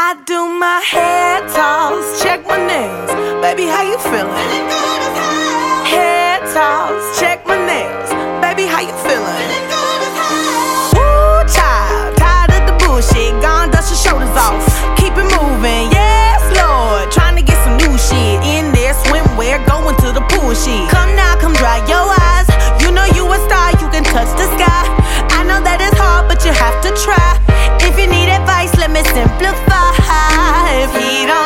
I do my hair toss, check my nails. Baby, how you feeling? Hair toss, check my nails. Baby, how you feeling? Woo, child, tired of the bullshit. Gone, dust your shoulders off. Keep it moving, yes, Lord. Trying to get some new shit in there. Swimwear, going to the pool shit. Come now, come dry your eyes. You know you a star, you can touch the sky. I know that it's hard, but you have to try. If you need advice, let me simplify. If he don't